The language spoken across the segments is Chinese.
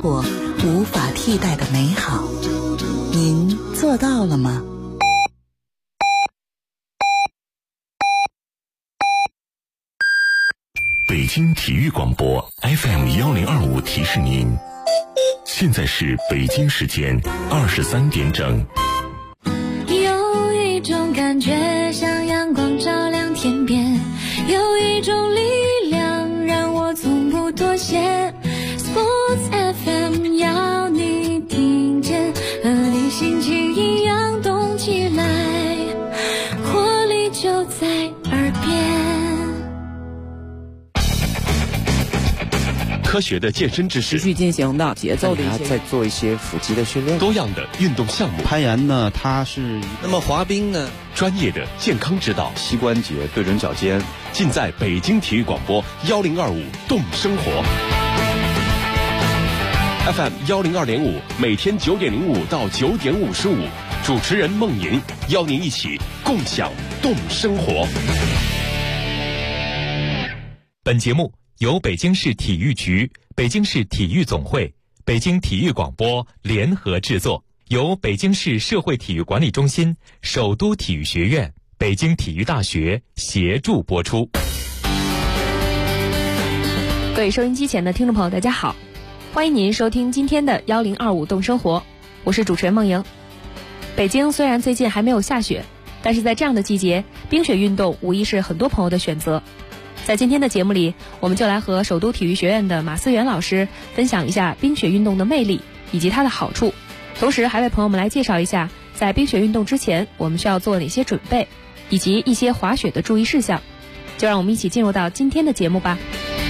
活无法替代的美好。您做到了吗？ 北京体育广播 FM1025 提示您，现在是北京时间23点整。 有一种感觉像阳光照亮天边，有一种力量让我从不妥协。 Sports FM 要你听见，和你心情一样动起来，活力就在耳边。 科学的健身知识， 持续进行的节奏的一些， 在做一些腹肌的训练， 多样的运动项目， 攀岩呢，它是那么滑冰呢， 专业的健康指导， 膝关节对准脚尖， 尽在北京体育广播1025动生活 FM 102.5，每天9点05到9点55，主持人孟莹邀您一起共享动生活。 本节目由北京市体育局、北京市体育总会、北京体育广播联合制作，由北京市社会体育管理中心、首都体育学院、北京体育大学协助播出。 各位收音机前的听众朋友，大家好，欢迎您收听今天的1025动生活，我是主持人孟莹。北京虽然最近还没有下雪，但是在这样的季节，冰雪运动无疑是很多朋友的选择。在今天的节目里，我们就来和首都体育学院的马思源老师分享一下冰雪运动的魅力以及它的好处，同时还为朋友们来介绍一下在冰雪运动之前我们需要做哪些准备，以及一些滑雪的注意事项。就让我们一起进入到今天的节目吧。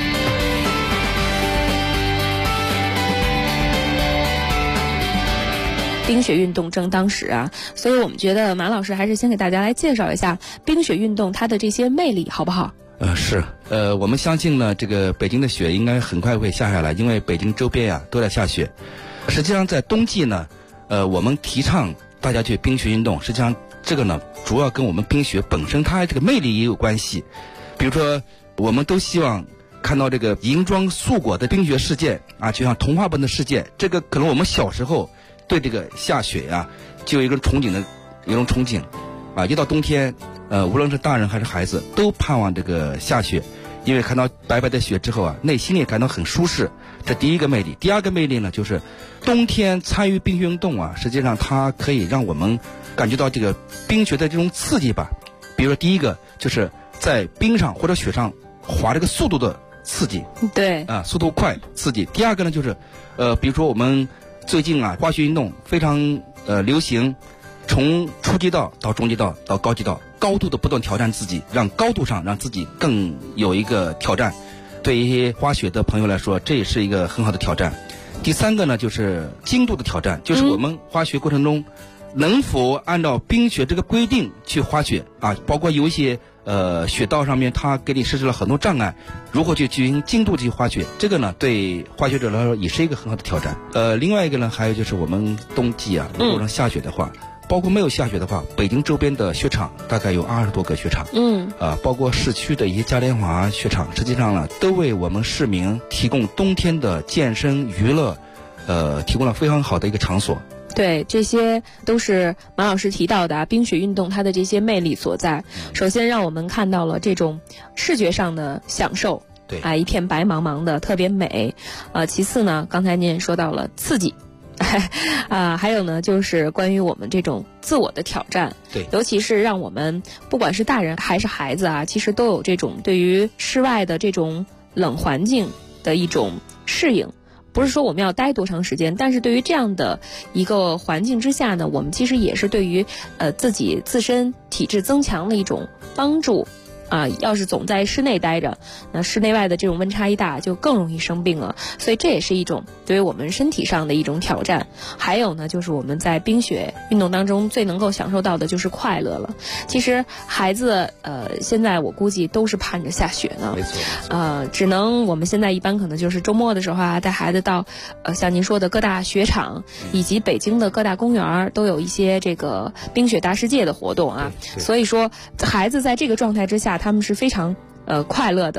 冰雪运动正当时啊，所以我们觉得马老师还是先给大家来介绍一下冰雪运动它的这些魅力，好不好？ 我们相信呢，这个北京的雪应该很快会下下来，因为北京周边都在下雪。实际上在冬季呢，我们提倡大家去冰雪运动，实际上这个呢，主要跟我们冰雪本身它这个魅力也有关系。比如说，我们都希望看到这个银装素裹的冰雪世界啊，就像童话般的世界。这个可能我们小时候对这个下雪呀，就有一种憧憬啊，一到冬天。无论是大人还是孩子，都盼望这个下雪，因为看到白白的雪之后啊，内心也感到很舒适。这第一个魅力。第二个魅力呢，就是冬天参与冰雪运动啊，实际上它可以让我们感觉到这个冰雪的这种刺激吧。比如说第一个就是在冰上或者雪上滑这个速度的刺激， 对啊，速度快刺激。第二个呢，就是比如说我们最近啊，滑雪运动非常流行。从初级道到中级道到高级道，高度的不断挑战自己，让高度上让自己更有一个挑战。对于一些滑雪的朋友来说，这也是一个很好的挑战。第三个呢，就是精度的挑战，就是我们滑雪过程中能否按照冰雪这个规定去滑雪啊，包括有一些雪道上面它给你设置了很多障碍，如何去进行精度去滑雪，这个呢对滑雪者来说也是一个很好的挑战。另外一个呢，还有就是我们冬季啊，如果说下雪的话，包括没有下雪的话，北京周边的雪场大概有20多个雪场，包括市区的一些嘉年华雪场，实际上呢，都为我们市民提供冬天的健身娱乐，提供了非常好的一个场所。 对，这些都是马老师提到的冰雪运动它的这些魅力所在。首先让我们看到了这种视觉上的享受， 对啊，一片白茫茫的特别美。其次呢，刚才您也说到了刺激。还有呢，就是关于我们这种自我的挑战， 对， 尤其是让我们不管是大人还是孩子啊，其实都有这种对于室外的这种冷环境的一种适应。不是说我们要待多长时间，但是对于这样的一个环境之下呢，我们其实也是对于自己自身体质增强的一种帮助。要是总在室内待着，那室内外的这种温差一大，就更容易生病了。所以这也是一种对于我们身体上的一种挑战。还有呢，就是我们在冰雪运动当中最能够享受到的就是快乐了。其实孩子现在我估计都是盼着下雪呢。 没错。 只能我们现在一般可能就是周末的时候啊，带孩子到像您说的各大雪场，以及北京的各大公园都有一些这个冰雪大世界的活动啊。所以说孩子在这个状态之下，他们是非常快乐的，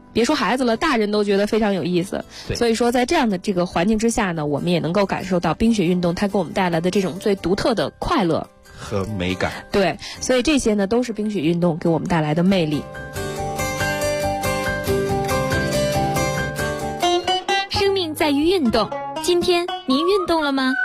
别说孩子了，大人都觉得非常有意思。所以说在这样的这个环境之下呢，我们也能够感受到冰雪运动它给我们带来的这种最独特的快乐和美感。 对，所以这些呢都是冰雪运动给我们带来的魅力。 生命在于运动，今天您运动了吗？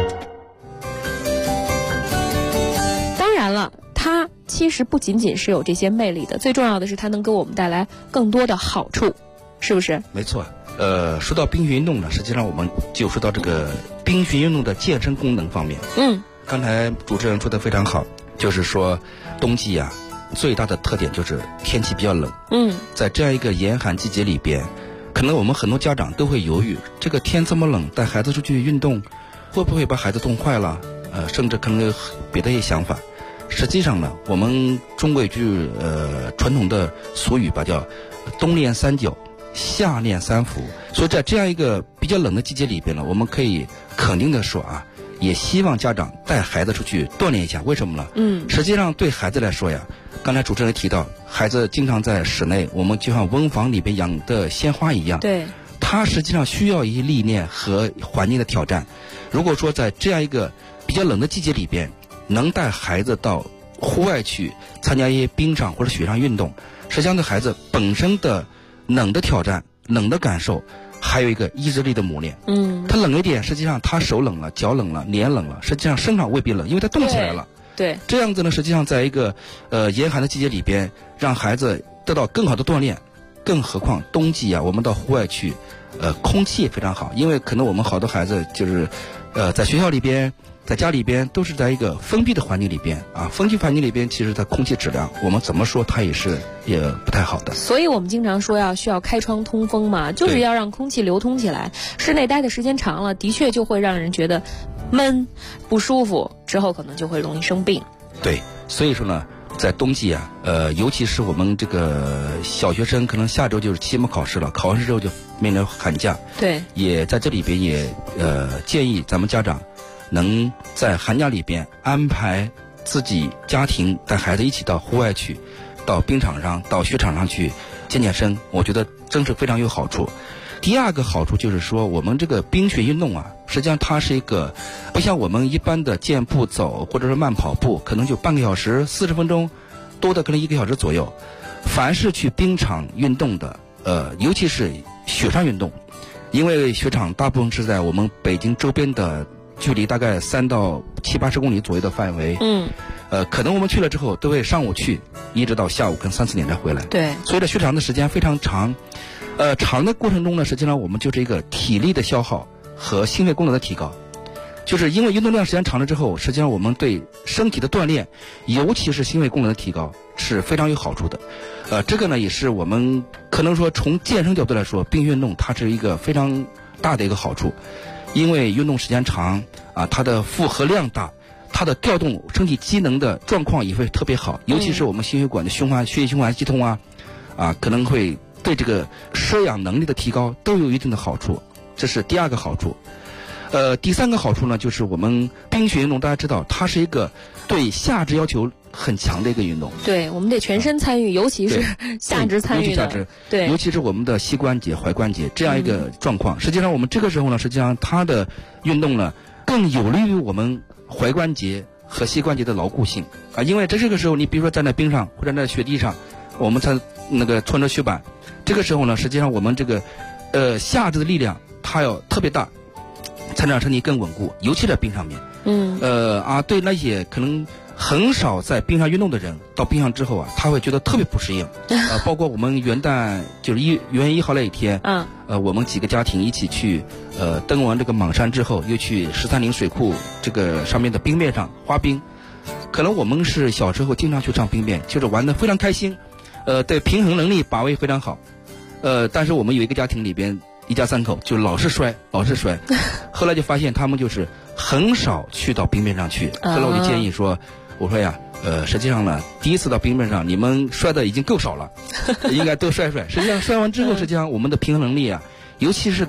当然了，它其实不仅仅是有这些魅力的，最重要的是它能给我们带来更多的好处，是不是？ 没错。说到冰雪运动呢，实际上我们就说到这个冰雪运动的健身功能方面。刚才主持人说的非常好，就是说冬季啊，最大的特点就是天气比较冷。在这样一个严寒季节里边，可能我们很多家长都会犹豫，这个天这么冷，带孩子出去运动，会不会把孩子冻坏了？甚至可能有别的一些想法。实际上呢，我们中国有句传统的俗语吧，叫冬练三角，夏练三伏。所以在这样一个比较冷的季节里边呢，我们可以肯定的说啊，也希望家长带孩子出去锻炼一下。为什么呢？实际上对孩子来说呀，刚才主持人提到，孩子经常在室内，我们就像温房里边养的鲜花一样。 对， 他实际上需要一些历练和环境的挑战。如果说在这样一个比较冷的季节里边，能带孩子到户外去参加一些冰上或者雪上运动，实际上对孩子本身的冷的挑战、冷的感受，还有一个意志力的磨练。他冷一点，实际上他手冷了、脚冷了、脸冷了，实际上身上未必冷，因为他动起来了。 对， 这样子呢，实际上在一个严寒的季节里边，让孩子得到更好的锻炼。更何况冬季啊，我们到户外去，空气也非常好，因为可能我们好多孩子就是在学校里边，在家里边都是在一个封闭的环境里边啊，封闭环境里边，其实它空气质量，我们怎么说它也不太好的。 所以我们经常说需要开窗通风嘛，就是要让空气流通起来。室内待的时间长了，的确就会让人觉得闷、不舒服，之后可能就会容易生病。 对，所以说呢，在冬季啊，尤其是我们这个小学生，可能下周就是期末考试了，考完试之后就面临寒假。 对， 也在这里边也建议咱们家长能在寒假里边安排自己家庭带孩子一起到户外去，到冰场上、到雪场上去健健身，我觉得真是非常有好处。第二个好处就是说，我们这个冰雪运动啊，实际上它是一个不像我们一般的健步走或者是慢跑步，可能就半个小时、40分钟，多的可能1个小时左右。凡是去冰场运动的，尤其是雪上运动，因为雪场大部分是在我们北京周边的距离大概3到70-80公里左右的范围。可能我们去了之后都会上午去，一直到下午跟3、4点才回来。 对， 所以这雪场的时间非常长。长的过程中呢，实际上我们就是一个体力的消耗和心肺功能的提高。就是因为运动量时间长了之后，实际上我们对身体的锻炼，尤其是心肺功能的提高是非常有好处的。这个呢也是我们可能说从健身角度来说，冰雪运动它是一个非常大的一个好处。因为运动时间长啊，它的负荷量大，它的调动身体机能的状况也会特别好，尤其是我们心血管的血液循环系统啊，可能会对这个摄氧能力的提高都有一定的好处，这是第二个好处。第三个好处呢，就是我们冰雪运动，大家知道它是一个对下肢要求很强的一个运动。 对，我们得全身参与，尤其是下肢参与的。对， 尤其是我们的膝关节、踝关节这样一个状况。实际上，我们这个时候呢，实际上它的运动呢，更有利于我们踝关节和膝关节的牢固性啊。因为这个时候，你比如说站在冰上或者在雪地上，我们才那个穿着雪板，这个时候呢，实际上我们这个下肢的力量它要特别大，才能让身体更稳固，尤其在冰上面。对那些可能很少在冰上运动的人，到冰上之后啊，他会觉得特别不适应。包括我们元旦就是元月1号那一天，我们几个家庭一起去登完这个莽山之后，又去13陵水库这个上面的冰面上滑冰。可能我们是小时候经常去上冰面，就是玩得非常开心，对平衡能力把握非常好。但是我们有一个家庭里边，一家3口就老是摔，后来就发现他们就是很少去到冰面上去。后来我就建议说，我说呀，实际上呢，第一次到冰面上，你们摔的已经够少了，应该多摔。实际上摔完之后，实际上我们的平衡能力啊，尤其是对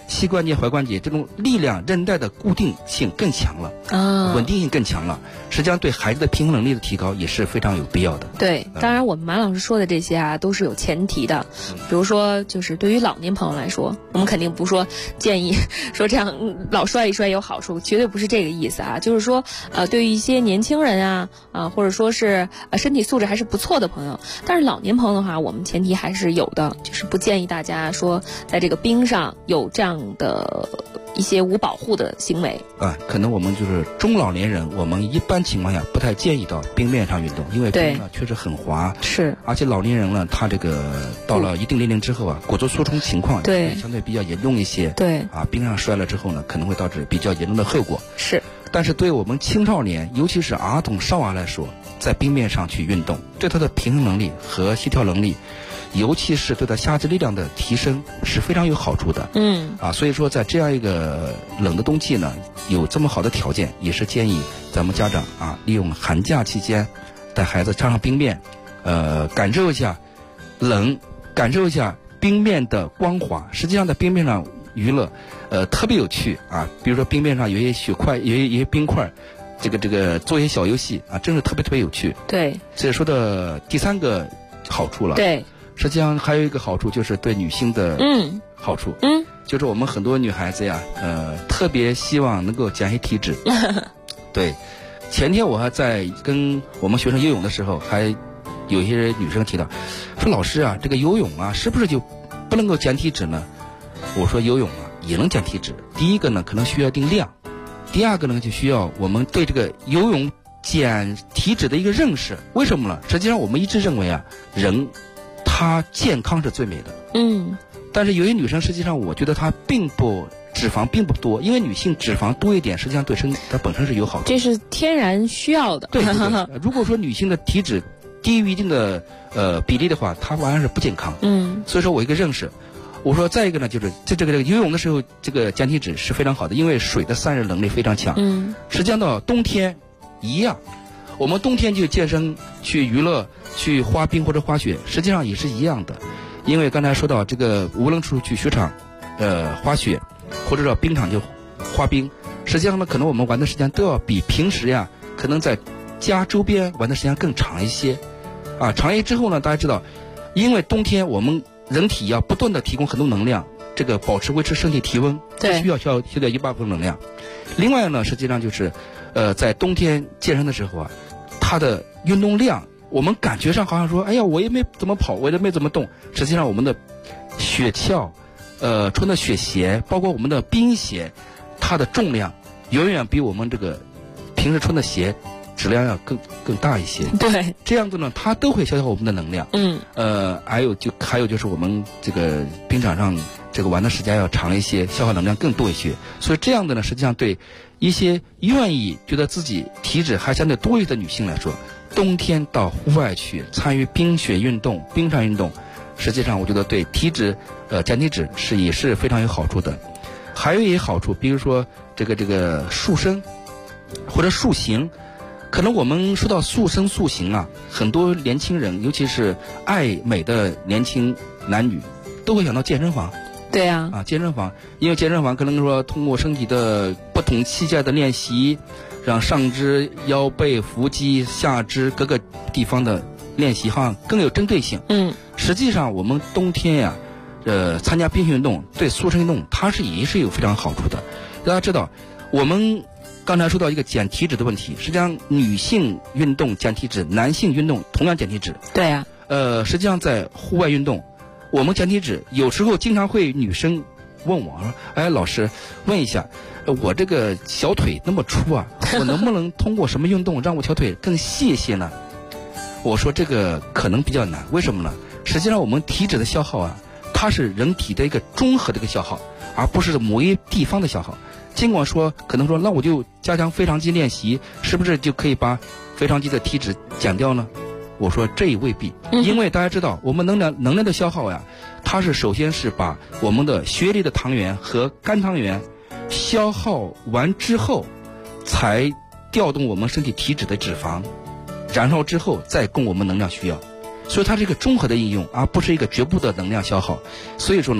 膝关节、踝关节这种力量、韧带的固定性更强了啊，稳定性更强了。实际上对孩子的平衡能力的提高也是非常有必要的。 对，当然我们马老师说的这些啊都是有前提的，比如说就是对于老年朋友来说，我们肯定不说建议说这样老摔一摔有好处，绝对不是这个意思啊。就是说对于一些年轻人或者说是身体素质还是不错的朋友，但是老年朋友的话，我们前提还是有的，就是不建议大家说在这个冰上有这样的一些无保护的行为啊。可能我们就是中老年人，我们一般情况下不太建议到冰面上运动，因为冰呢确实很滑， 是， 而且老年人呢，他这个到了一定年龄之后啊，骨质疏松情况对相对比较严重一些， 对啊，冰上摔了之后呢，可能会导致比较严重的后果。 是， 但是对我们青少年，尤其是儿童少儿来说，在冰面上去运动，对他的平衡能力和协调能力，尤其是对他下肢力量的提升是非常有好处的。所以说在这样一个冷的冬季呢，有这么好的条件，也是建议咱们家长利用寒假期间带孩子上冰面，感受一下冷，感受一下冰面的光滑。实际上在冰面上娱乐特别有趣啊，比如说冰面上有一些雪块，有一些冰块，这个做一些小游戏啊，真是特别有趣。 对， 这说的第3个好处了。 对， 实际上还有一个好处就是对女性的好处，就是我们很多女孩子呀，特别希望能够减些体脂。对，前天我还在跟我们学生游泳的时候，还有一些女生提到，说老师啊，这个游泳啊，是不是就不能够减体脂呢？我说游泳啊也能减体脂。第一个呢，可能需要一定量；第二个呢，就需要我们对这个游泳减体脂的一个认识。为什么呢？实际上我们一直认为啊，人她健康是最美的。但是有些女生实际上我觉得她脂肪并不多，因为女性脂肪多一点，实际上对身体它本身是有好处。 这是天然需要的。 对。如果说女性的体脂低于一定的比例的话，它完全是不健康。所以说我一个认识。我说再一个呢，就是这个游泳的时候，这个减体脂是非常好的，因为水的散热能力非常强。实际上到冬天一样，我们冬天去健身、去娱乐、去滑冰或者滑雪，实际上也是一样的。因为刚才说到这个，无论是去雪场滑雪，或者到冰场就滑冰，实际上呢，可能我们玩的时间都要比平时呀，可能在家周边玩的时间更长一些。长一些之后呢，大家知道，因为冬天我们人体要不断的提供很多能量，这个维持身体体温，需要消掉一大部分能量。另外呢，实际上就是在冬天健身的时候啊，它的运动量，我们感觉上好像说，哎呀，我也没怎么跑，我也没怎么动。实际上我们的雪橇，穿的雪鞋，包括我们的冰鞋，它的重量远远比我们这个平时穿的鞋质量要更大一些。 对， 这样子呢，它都会消耗我们的能量。还有就是我们这个冰场上这个玩的时间要长一些，消耗能量更多一些。所以这样的呢，实际上对一些愿意觉得自己体脂还相对多一些的女性来说，冬天到户外去参与冰雪运动、冰上运动，实际上我觉得对体脂减体脂也是非常有好处的。还有一些好处，比如说这个塑身或者塑形。可能我们说到塑身塑形啊，很多年轻人，尤其是爱美的年轻男女，都会想到健身房。 对啊， 健身房，因为健身房可能说通过身体的不同器械的练习，让上肢、腰背、腹肌、下肢各个地方的练习好像更有针对性。实际上我们冬天呀，参加冰雪运动对塑身运动它也是有非常好处的。大家知道，我们刚才说到一个减体脂的问题，实际上女性运动减体脂，男性运动同样减体脂。 对啊。 实际上在户外运动，我们减体脂有时候经常会女生问我说：“哎，老师，问一下，我这个小腿那么粗啊，我能不能通过什么运动让我小腿更细一些呢？”我说这个可能比较难，为什么呢？实际上我们体脂的消耗啊，它是人体的一个综合的一个消耗，而不是某一地方的消耗。尽管说可能说那我就加强腓肠肌练习，是不是就可以把腓肠肌的体脂减掉呢？我说这也未必，因为大家知道我们能量的消耗呀，它是首先是把我们的血里的糖原和肝糖原消耗完之后，才调动我们身体体脂的脂肪，燃烧之后再供我们能量需要，所以它是一个综合的应用，而不是一个局部的能量消耗。所以说呢，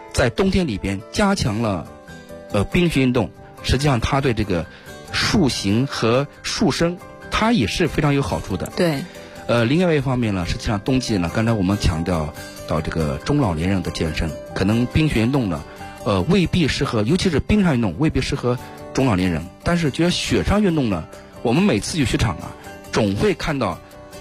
在冬天里边加强了冰雪运动，实际上它对这个塑形和塑身它也是非常有好处的。 对。 另外一方面呢，实际上冬季呢，刚才我们强调到这个中老年人的健身，可能冰雪运动呢未必适合，尤其是冰上运动未必适合中老年人。但是觉得雪上运动呢，我们每次去雪场啊，总会看到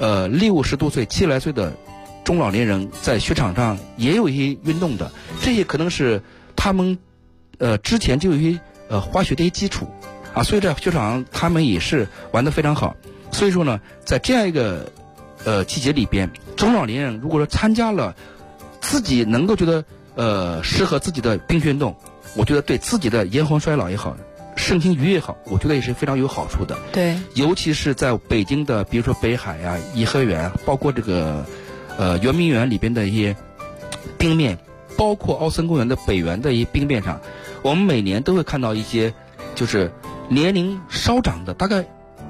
60多岁、70来岁的中老年人在雪场上也有一些运动的，这些可能是他们之前就有一些滑雪的一些基础啊，所以在雪场上他们也是玩得非常好。所以说呢，在这样一个季节里边，中老年人如果说参加了自己能够觉得适合自己的冰雪运动，我觉得对自己的延缓衰老也好，身心愉悦也好，我觉得也是非常有好处的。 对， 尤其是在北京的，比如说北海啊、颐和园，包括这个圆明园里边的一些冰面，包括奥森公园的北园的一些冰面上，我们每年都会看到一些就是年龄稍长的，大概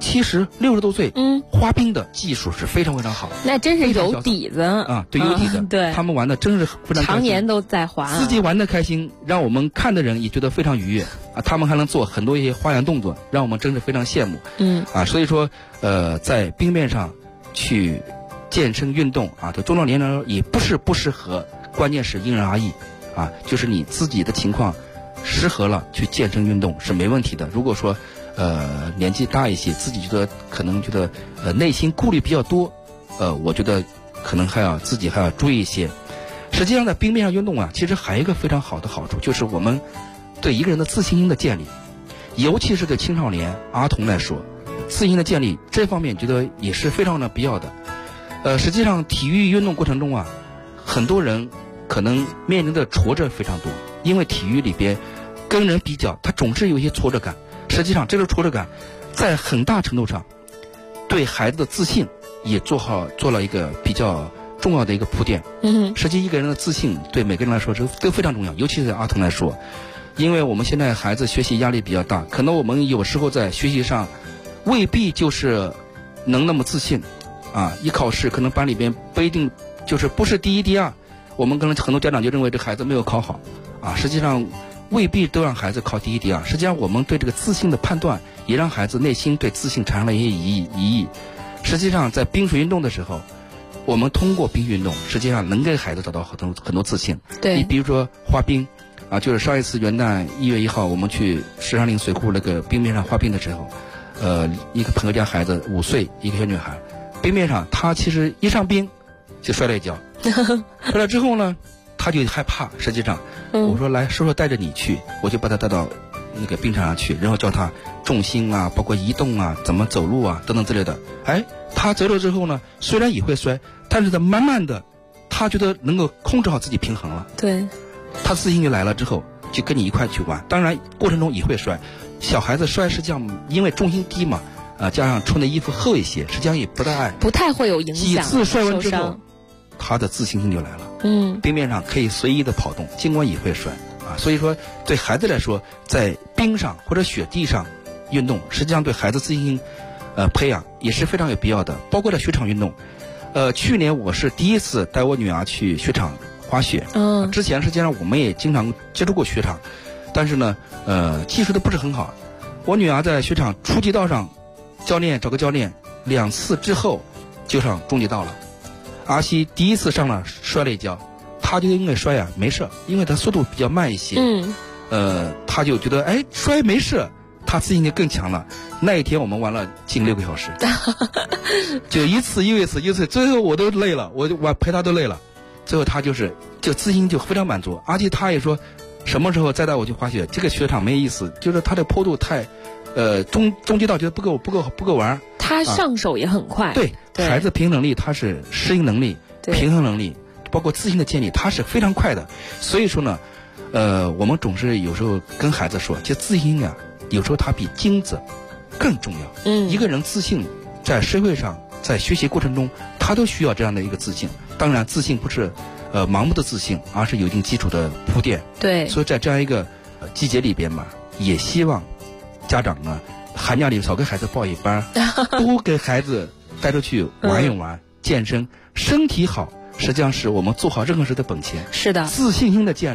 70、60多岁，滑冰的技术是非常非常好， 那真是有底子啊，对，有底子， 对， 他们玩的真是非常开心， 常年都在滑， 自己玩的开心，让我们看的人也觉得非常愉悦啊。他们还能做很多一些花样动作，让我们真是非常羡慕。所以说在冰面上去健身运动啊，对中老年人也不是不适合，关键是因人而异啊，就是你自己的情况适合了去健身运动是没问题的。如果说年纪大一些，自己觉得可能觉得内心顾虑比较多，我觉得可能自己还要注意一些。实际上在冰面上运动啊，其实还有一个非常好的好处，就是我们对一个人的自信心的建立，尤其是对青少年儿童来说，自信心的建立这方面觉得也是非常的必要的。实际上体育运动过程中啊，很多人可能面临的挫折非常多，因为体育里边跟人比较，他总是有一些挫折感。实际上这个挫折感在很大程度上对孩子的自信也做了一个比较重要的一个铺垫。实际一个人的自信对每个人来说都非常重要，尤其是儿童来说，因为我们现在孩子学习压力比较大，可能我们有时候在学习上未必就是能那么自信啊，一考试可能班里边不一定就是不是第一第二，我们可能很多家长就认为这孩子没有考好啊，实际上未必都让孩子考第一第二。实际上我们对这个自信的判断也让孩子内心对自信产生了一些疑义。实际上在冰雪运动的时候，我们通过冰雪运动实际上能给孩子找到很多自信。 对， 你比如说滑冰啊，就是上一次元旦1月1号我们去石山岭水库那个冰面上滑冰的时候，一个朋友家孩子5岁，一个小女孩，冰面上她其实一上冰就摔了一跤摔了之后呢，她就害怕。实际上我说来叔叔带着你去，我就把她带到那个冰场上去，然后教她重心啊，包括移动啊，怎么走路啊等等之类的。她走了之后呢，虽然也会摔，但是她慢慢的她觉得能够控制好自己平衡了。 对， 她自信就来了之后就跟你一块去玩，当然过程中也会摔，小孩子摔实际上因为重心低嘛，加上穿的衣服厚一些，实际上也不太会有影响。几次摔完之后他的自信心就来了。冰面上可以随意的跑动，尽管也会摔啊。所以说对孩子来说，在冰上或者雪地上运动，实际上对孩子自信心培养也是非常有必要的。包括在雪场运动，去年我是第一次带我女儿去雪场滑雪。之前实际上我们也经常接触过雪场，但是呢技术都不是很好。我女儿在雪场初级道上找个教练2次之后就上中级道了。阿西第一次上了摔了一跤，他就因为摔没事，因为他速度比较慢一些。他就觉得摔没事，他自信就更强了。那一天我们玩了近6个小时就一次又一次，最后我都累了，我陪他都累了，最后他就自信就非常满足。而且他也说什么时候再带我去滑雪，这个雪场没意思，就是他的坡度太中级道觉得不够玩。他上手也很快。对， 孩子平衡能力，他是适应能力、平衡能力，包括自信的建立，他是非常快的。所以说呢我们总是有时候跟孩子说，就自信啊，有时候它比金子更重要。一个人自信，在社会上，在学习过程中，他都需要这样的一个自信。当然自信不是盲目的自信，而是有一定基础的铺垫。对，所以在这样一个季节里边嘛，也希望家长呢寒假里少给孩子报一班多给孩子带出去玩一玩，健身，身体好实际上是我们做好任何事的本钱。是的，自信心的建立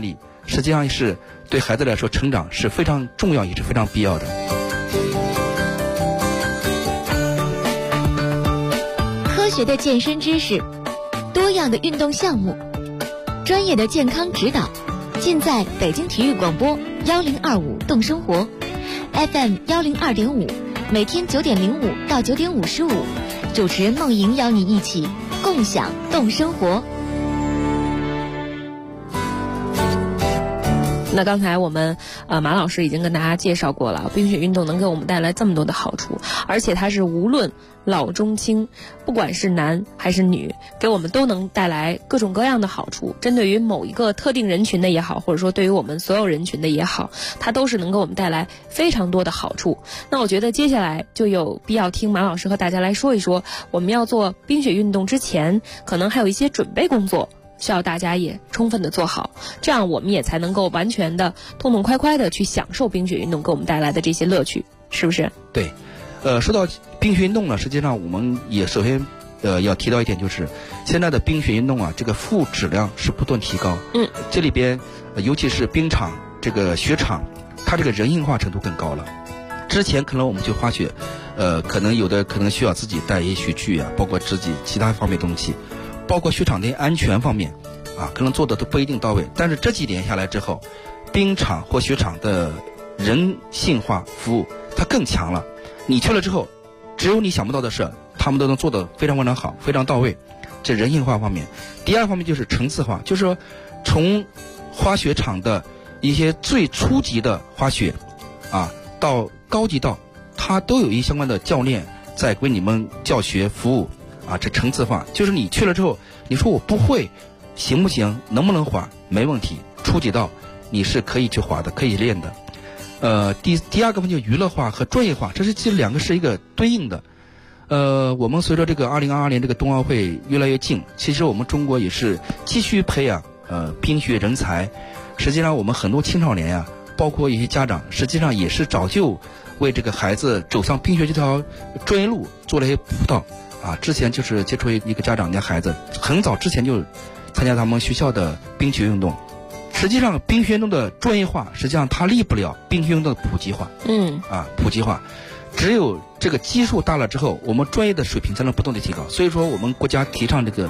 实际上是对孩子来说成长是非常重要也是非常必要的。 科学的健身知识，多样的运动项目，专业的健康指导，尽在北京体育广播1025动生活 FM 102.5，每天9点05到9点55，主持人梦莹邀你一起共享动生活。 那刚才我们马老师已经跟大家介绍过了，冰雪运动能给我们带来这么多的好处，而且它是无论老中青，不管是男还是女，给我们都能带来各种各样的好处。针对于某一个特定人群的也好，或者说对于我们所有人群的也好，它都是能给我们带来非常多的好处。那我觉得接下来就有必要听马老师和大家来说一说，我们要做冰雪运动之前，可能还有一些准备工作需要大家也充分的做好，这样我们也才能够完全的痛痛快快的去享受冰雪运动给我们带来的这些乐趣，是不是？ 对，说到冰雪运动呢，实际上我们也首先要提到一点，就是现在的冰雪运动啊，这个服务质量是不断提高。这里边尤其是冰场这个雪场，它这个人性化程度更高了。之前可能我们去滑雪，可能有的可能需要自己带一些雪具啊，包括自己其他方面东西。包括雪场的安全方面啊，可能做的都不一定到位。但是这几年下来之后，冰场或雪场的人性化服务它更强了。你去了之后，只有你想不到的事，他们都能做得非常非常好，非常到位。这人性化方面。第二方面就是层次化，就是说从滑雪场的一些最初级的滑雪啊，到高级道，它都有一相关的教练在为你们教学服务。啊，这层次化就是你去了之后，你说我不会，行不行？能不能滑？没问题。初级道你是可以去滑的，可以练的。第二个分就娱乐化和专业化，这其实两个是一个对应的。我们随着这个2022年这个冬奥会越来越近，其实我们中国也是继续培养冰雪人才。实际上我们很多青少年呀，包括一些家长，实际上也是早就为这个孩子走上冰雪这条专业路做了一些辅导。啊，之前就是接触一个家长家孩子，很早之前就参加他们学校的冰雪运动。实际上，冰雪运动的专业化，实际上它立不了冰雪运动的普及化。普及化，只有这个基数大了之后，我们专业的水平才能不断的提高。所以说，我们国家提倡这个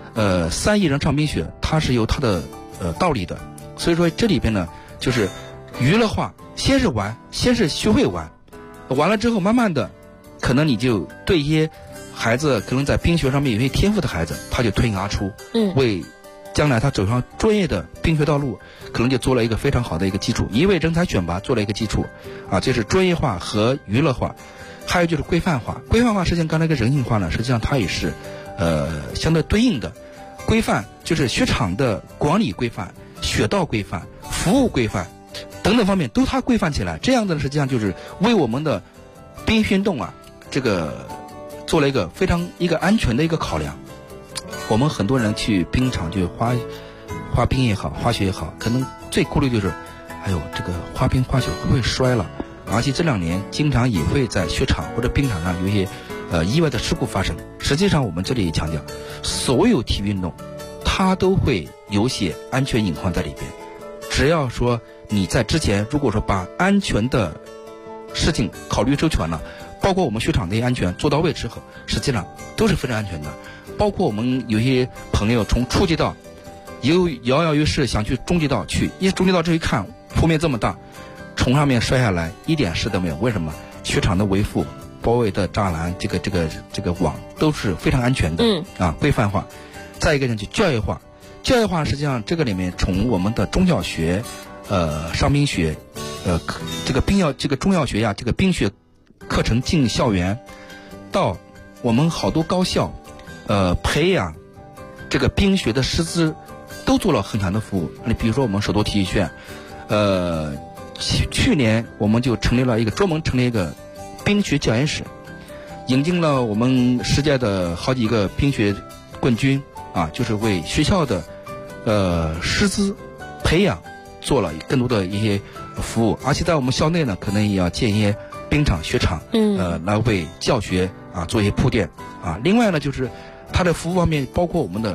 3亿人上冰雪，它是有它的道理的。所以说，这里边呢，就是娱乐化，先是玩，先是学会玩，完了之后，慢慢的，可能你就对一些孩子可能在冰雪上面有些天赋的孩子，他就脱颖而出，为将来他走上专业的冰雪道路，可能就做了一个非常好的一个基础，因为人才选拔做了一个基础，啊，这是专业化和娱乐化。还有就是规范化，规范化实际上刚才一个人性化呢，实际上它也是相对对应的。规范就是雪场的管理规范、雪道规范、服务规范等等方面都它规范起来，这样的实际上就是为我们的冰雪运动啊这个做了一个非常安全的一个考量。我们很多人去冰场去滑冰也好，滑雪也好，可能最顾虑就是还有这个滑冰滑雪会不会摔了，而且这2年经常也会在雪场或者冰场上有一些意外的事故发生。实际上我们这里也强调，所有体育运动它都会有些安全隐患在里边，只要说你在之前如果说把安全的事情考虑周全了，包括我们雪场的安全做到位之后，实际上都是非常安全的。包括我们有些朋友从初级道摇摇欲试想去中级道去，一中级道这一看坡面这么大，从上面摔下来一点事都没有。为什么？雪场的维护、包围的栅栏、这个网都是非常安全的，规范化。再一个呢，就教育化。教育化实际上这个里面从我们的中小学上冰雪这个中小学呀，这个冰雪课程进校园，到我们好多高校培养这个冰雪的师资都做了很强的服务。你比如说我们首都体育学院去年我们就专门成立一个冰雪教研室，引进了我们世界的好几个冰雪冠军啊，就是为学校的师资培养做了更多的一些服务。而且在我们校内呢，可能也要建一些冰场、雪场，来为教学啊做一些铺垫啊。另外呢，就是它的服务方面包括我们的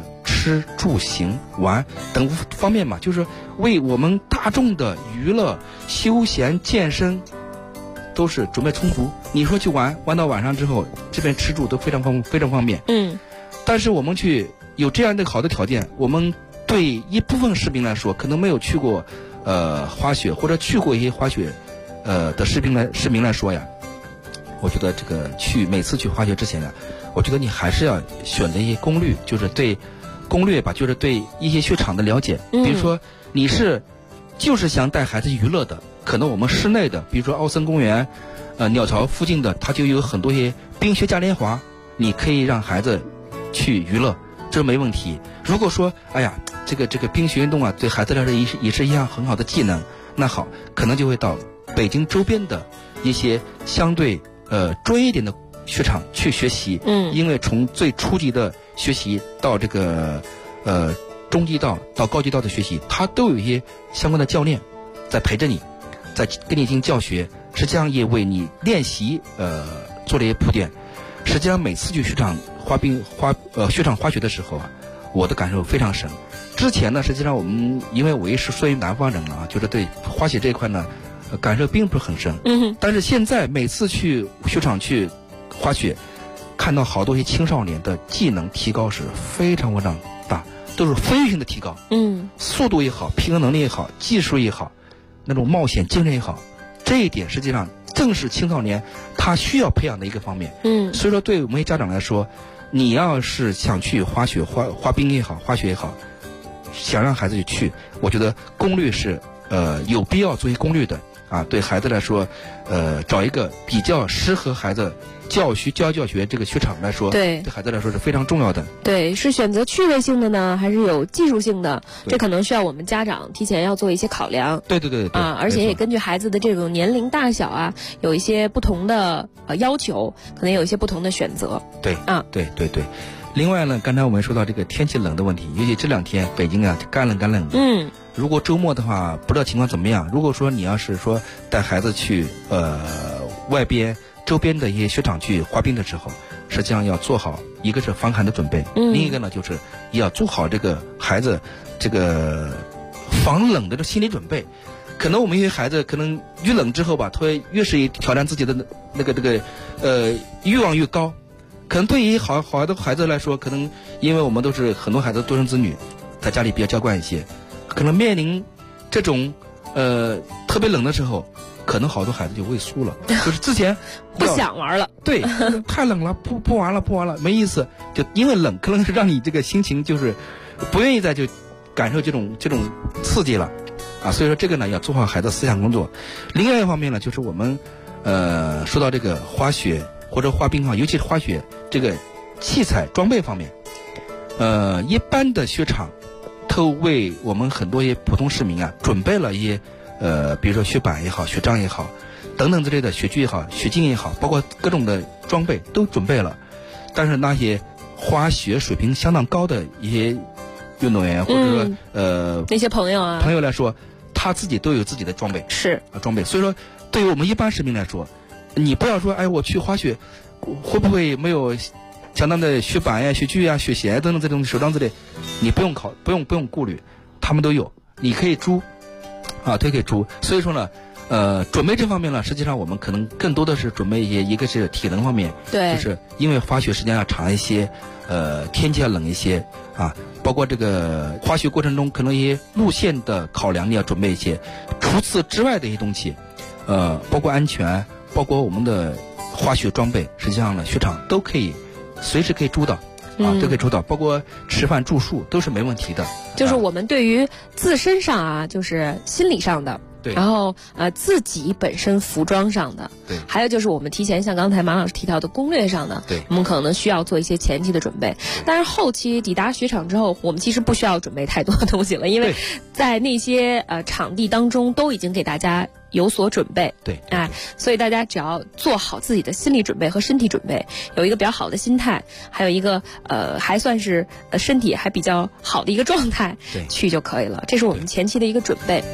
吃住行玩等方面嘛，就是为我们大众的娱乐、休闲、健身都是准备充足。你说去玩到晚上之后，这边吃住都非常方便。但是我们去有这样的好的条件，我们对一部分市民来说，可能没有去过滑雪或者去过一些滑雪的市民来说呀，我觉得这个每次去滑雪之前呀，我觉得你还是要选择一些攻略，就是对攻略吧，就是对一些雪场的了解。比如说你就是想带孩子娱乐的，可能我们室内的，比如说奥森公园、鸟巢附近的，它就有很多一些冰雪嘉年华，你可以让孩子去娱乐，这没问题。如果说哎呀，这个冰雪运动啊，对孩子来说也是一样很好的技能，那好，可能就会到北京周边的一些相对专业一点的雪场去学习。因为从最初级的学习到这个中级道到高级道的学习，它都有一些相关的教练在陪着你，在跟你进行教学，实际上也为你练习做了一些铺垫。实际上每次去雪场雪场滑雪的时候啊，我的感受非常深。之前呢，实际上因为我也是属于南方人了啊，就是对滑雪这一块呢感受并不是很深。但是现在每次去雪场去滑雪，看到好多些青少年的技能提高是非常大，都是飞跃性的提高。速度也好，平衡能力也好，技术也好，那种冒险精神也好，这一点实际上正是青少年他需要培养的一个方面。所以说对我们家长来说，你要是想去滑雪、滑冰也好，滑雪也好，想让孩子去，我觉得攻略是有必要做一攻略的啊。对孩子来说，找一个比较适合孩子教学这个雪场来说，对孩子来说是非常重要的。 对，是选择趣味性的呢，还是有技术性的？这可能需要我们家长提前要做一些考量。 对啊，而且也根据孩子的这种年龄大小啊，有一些不同的要求，可能有一些不同的选择。 对啊，对。另外呢，刚才我们说到这个天气冷的问题，尤其这2天北京啊干冷的。如果周末的话，不知道情况怎么样。如果说你要是说带孩子去外边周边的一些雪场去滑冰的时候，实际上要做好一个是防寒的准备，另一个呢就是也要做好这个孩子这个防冷的这个心理准备。可能我们一些孩子可能越冷之后吧，他会越是挑战自己的这个欲望越高。可能对于好的孩子来说，可能因为我们都是很多孩子独生子女，在家里比较娇惯一些，可能面临这种特别冷的时候，可能好多孩子就畏缩了，就是之前不想玩了。 对，太冷了，不玩了，没意思。就因为冷，可能是让你这个心情就是不愿意再就感受这种刺激了啊。所以说这个呢，要做好孩子思想工作。另外一方面呢，就是我们说到这个滑雪或者滑冰啊，尤其是滑雪这个器材装备方面，一般的雪场都为我们很多一些普通市民啊准备了一些比如说雪板也好，雪杖也好，等等之类的，雪具也好，雪镜也好，包括各种的装备都准备了。但是那些滑雪水平相当高的一些运动员，或者说那些朋友来说，他自己都有自己的装备，装备。所以说，对于我们一般市民来说，你不要说哎，我去滑雪会不会没有相当的雪板呀、雪具呀、雪鞋等等这种手杖之类，你不用顾虑，他们都有，你可以租啊，都可以租。所以说呢，准备这方面呢，实际上我们可能更多的是准备一个是体能方面， 对， 就是因为滑雪时间要长一些，天气要冷一些啊，包括这个滑雪过程中可能一些路线的考量你要准备一些。除此之外的一些东西，包括安全，包括我们的滑雪装备，实际上呢，雪场都可以随时可以租到。都可以租到，包括吃饭住宿都是没问题的。 就是我们对于自身上啊，就是心理上的， 对， 然后自己本身服装上的， 对， 还有就是我们提前像刚才马老师提到的攻略上的， 对， 我们可能需要做一些前期的准备。但是后期抵达雪场之后，我们其实不需要准备太多的东西了，因为在那些场地当中都已经给大家有所准备， 对， 所以大家只要做好自己的心理准备和身体准备，有一个比较好的心态，还有一个还算是身体还比较好的一个状态， 对， 去就可以了。这是我们前期的一个准备。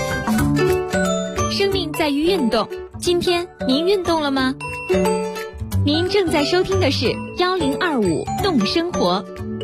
生命在于运动，今天您运动了吗？ 您正在收听的是1025动生活。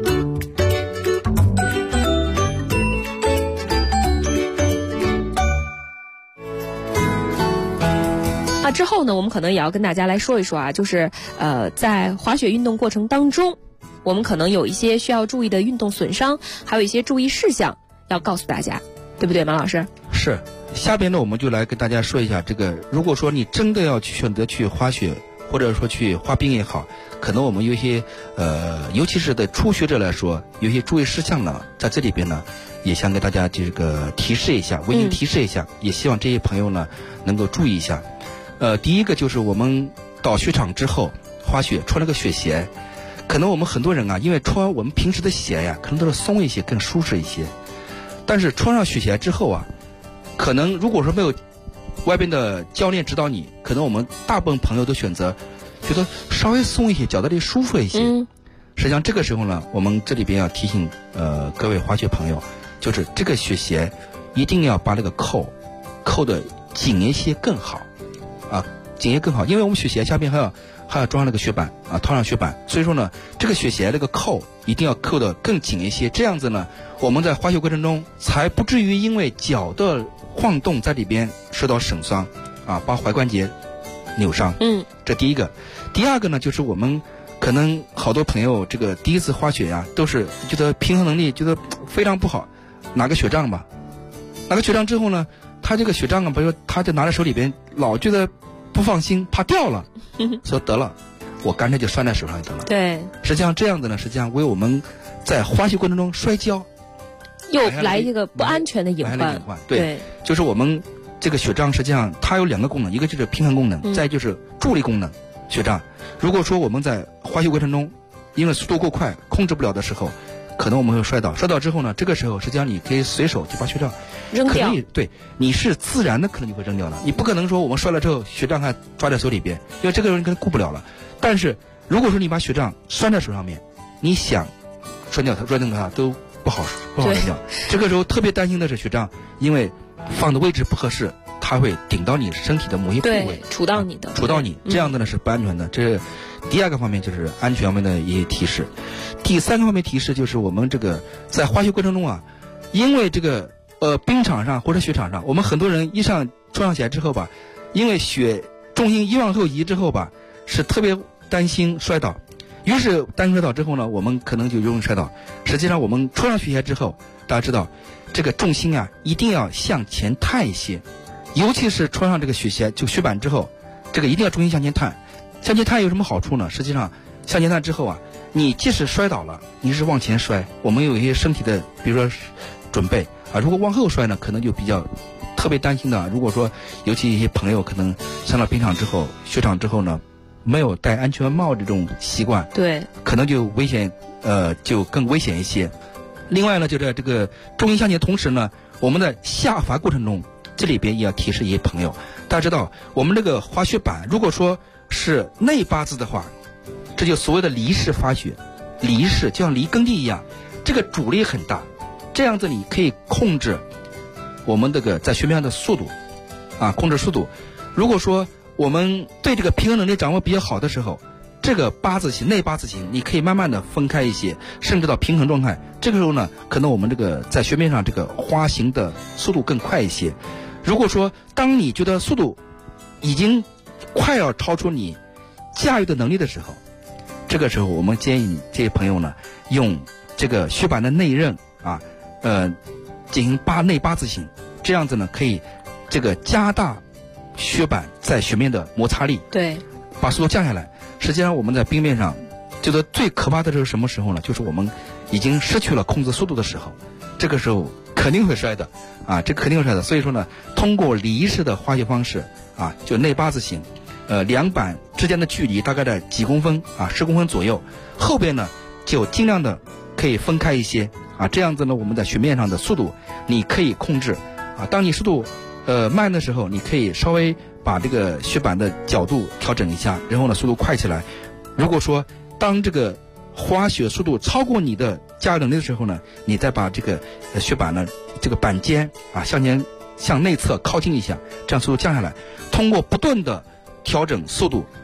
之后呢，我们可能也要跟大家来说一说啊，就是在滑雪运动过程当中，我们可能有一些需要注意的运动损伤，还有一些注意事项要告诉大家，对不对，马老师？ 是。下边呢，我们就来跟大家说一下这个，如果说你真的要去选择去滑雪，或者说去滑冰也好，可能我们有一些尤其是对初学者来说，有一些注意事项呢，在这里边呢，也想给大家这个提示一下，为您提示一下，也希望这些朋友呢能够注意一下。第一个就是我们到雪场之后滑雪穿了个雪鞋，可能我们很多人啊，因为穿我们平时的鞋呀，可能都是松一些，更舒适一些。但是穿上雪鞋之后啊，可能如果说没有外边的教练指导你，可能我们大部分朋友都选择觉得稍微松一些，脚在这里舒服一些。实际上这个时候呢，我们这里边要提醒各位滑雪朋友，就是这个雪鞋一定要把那个扣的紧一些更好。紧也更好，因为我们雪鞋下边还要装上那个雪板啊，套上雪板，所以说呢，这个雪鞋那个扣一定要扣得更紧一些，这样子呢，我们在滑雪过程中才不至于因为脚的晃动在里边受到损伤啊，把踝关节扭伤。这第一个。第二个呢，就是我们可能好多朋友这个第一次滑雪呀，都是觉得平衡能力觉得非常不好，拿个雪杖吧，拿个雪杖之后呢，他这个雪杖啊，比如说他就拿在手里边，老觉得不放心，怕掉了，说得了，我干脆就拴在手上就得了。 对， 实际上这样子呢，实际上为我们在滑雪过程中摔跤， 又来一个不安全的隐患。 对，就是我们这个雪杖实际上它有两个功能，一个就是平衡功能，再就是助力功能。雪杖，如果说我们在滑雪过程中，因为速度过快控制不了的时候，可能我们会摔倒。摔倒之后呢，这个时候实际上你可以随手就把雪杖扔掉。 对，你是自然的可能你会扔掉了，你不可能说我们摔了之后雪杖还抓在手里边，因为这个人可能顾不了了。但是如果说你把雪杖拴在手上面，你想摔掉它都不好扔掉。这个时候特别担心的是雪杖，因为放的位置不合适，它会顶到你身体的某一部位， 触到你， 这样的呢是不安全的。这第二个方面就是安全方面的一些提示。第三个方面提示就是我们这个在滑雪过程中啊，因为这个冰场上或者雪场上，我们很多人穿上鞋之后吧，因为雪重心一往后移之后吧，是特别担心摔倒。于是担心摔倒之后呢，我们可能就容易摔倒。实际上我们穿上雪鞋之后，大家知道这个重心啊一定要向前探一些，尤其是穿上这个雪鞋就雪板之后，这个一定要重心向前探。向前探有什么好处呢？实际上向前探之后啊，你即使摔倒了，你是往前摔，我们有一些身体的比如说准备啊。如果往后摔呢，可能就比较特别担心的。如果说尤其一些朋友可能上了冰场之后雪场之后呢，没有戴安全帽这种习惯， 对，可能就危险就更危险一些。另外呢，就在这个重心向前同时呢，我们的下滑过程中，这里边也要提示一些朋友，大家知道我们这个滑雪板如果说是内八字的话，这就所谓的离式滑雪，离式就像离耕地一样，这个阻力很大，这样子你可以控制我们这个在雪面上的速度啊，控制速度。如果说我们对这个平衡能力掌握比较好的时候，这个八字形内八字形你可以慢慢的分开一些，甚至到平衡状态。这个时候呢，可能我们这个在雪面上这个滑行的速度更快一些。如果说当你觉得速度已经快要超出你驾驭的能力的时候，这个时候我们建议你这些朋友呢，用这个雪板的内刃啊，进行内八字形，这样子呢可以这个加大雪板在雪面的摩擦力， 对， 把速度降下来。实际上我们在冰面上觉得最可怕的是什么时候呢？就是我们已经失去了控制速度的时候，这个时候肯定会摔的啊，这肯定会摔的。所以说呢，通过离式的滑雪方式啊，就内八字形，两板之间的距离大概在几公分啊，10公分左右，后边呢就尽量的可以分开一些啊，这样子呢我们在雪面上的速度你可以控制啊。当你速度慢的时候，你可以稍微把这个雪板的角度调整一下，然后呢速度快起来。如果说当这个滑雪速度超过你的驾驭能力的时候呢，你再把这个雪板呢这个板尖啊向内侧靠近一下，这样速度降下来。通过不断的调整速度，